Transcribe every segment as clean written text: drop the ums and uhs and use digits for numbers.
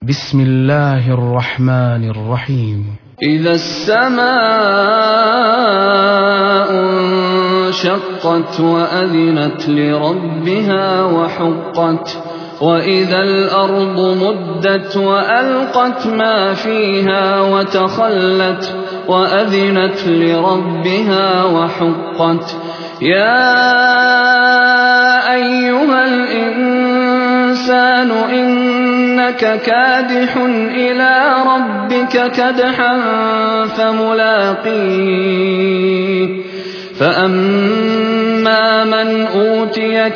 بسم الله الرحمن الرحيم. إذا السماء انشقت وأذنت لربها وحقت وإذا الأرض مدت وألقت ما فيها وتخلت وأذنت لربها وحقت يا أيها الإنسان إنك كادح إلى ربك كدحا فملاقيه فأما من أوتي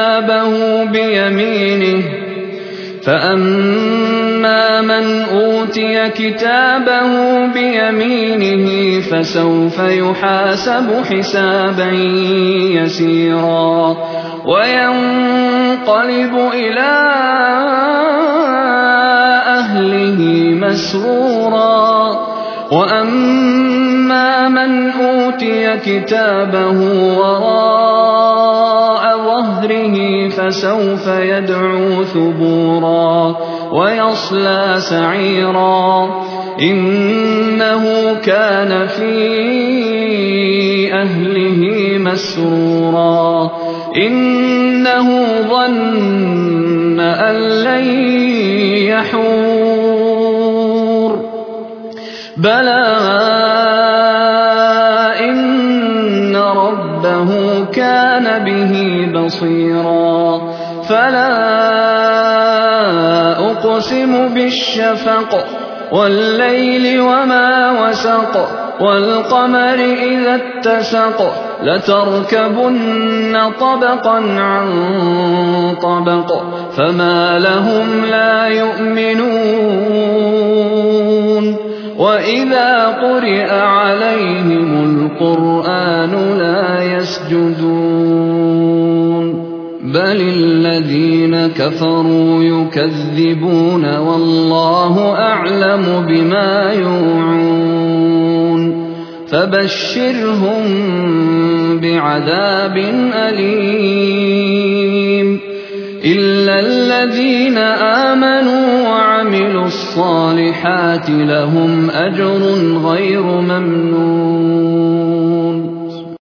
كتابه بيمينه فسوف يحاسب حسابا يسيرا وينقلب إلى أهله مسرورا وأما من أوتي كتابه وراء ظهره فسوف يدعو ثبورا ويصلى سعيرا إنه كان في أهله مسرورا إنه ظن أن لن يحور بلى إن ربه كان به بصيرا فلا أقسم بالشفق والليل وما وسق والقمر إذا اتسق لتركبن طبقا عن طبق فما لهم لا يؤمنون وإذا قرئ عليهم القرآن لا يسجدون بل الذين كفروا يكذبون والله أعلم بما يوعون فبشرهم بعذاب أليم إلا الذين آمنوا وعملوا الصالحات لهم أجر غير ممنون